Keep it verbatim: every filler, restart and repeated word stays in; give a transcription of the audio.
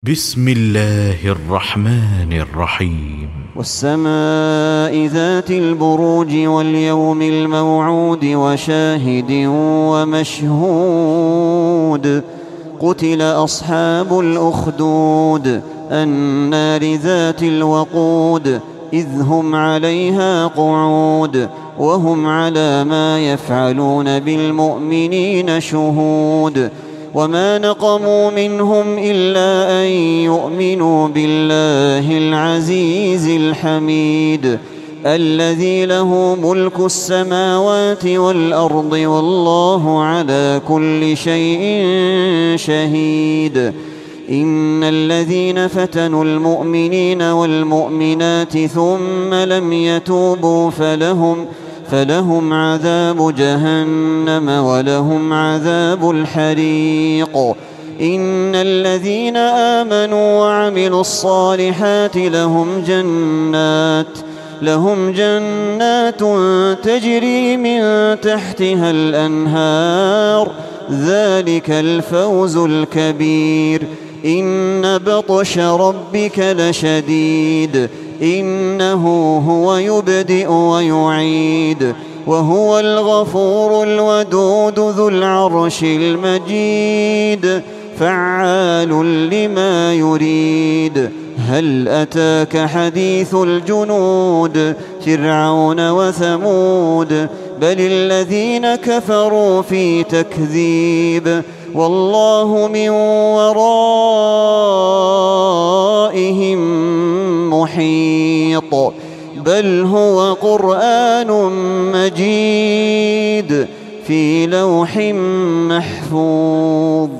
بسم الله الرحمن الرحيم. والسماء ذات البروج واليوم الموعود وشاهد ومشهود قتل أصحاب الأخدود النار ذات الوقود إذ هم عليها قعود وهم على ما يفعلون بالمؤمنين شهود وما نقموا منهم إلا أن يؤمنوا بالله العزيز الحميد الذي له ملك السماوات والأرض والله على كل شيء شهيد. إن الذين فتنوا المؤمنين والمؤمنات ثم لم يتوبوا فلهم فلهم عذاب جهنم ولهم عذاب الحريق. إن الذين آمنوا وعملوا الصالحات لهم جنات لهم جنات تجري من تحتها الأنهار ذلك الفوز الكبير. إن بطش ربك لشديد إنه هو يبدئ ويعيد وهو الغفور الودود ذو العرش المجيد فعال لما يريد. هل أتاك حديث الجنود فرعون وثمود بل الذين كفروا في تكذيب والله من ورائهم محيط بل هو قرآن مجيد في لوح محفوظ.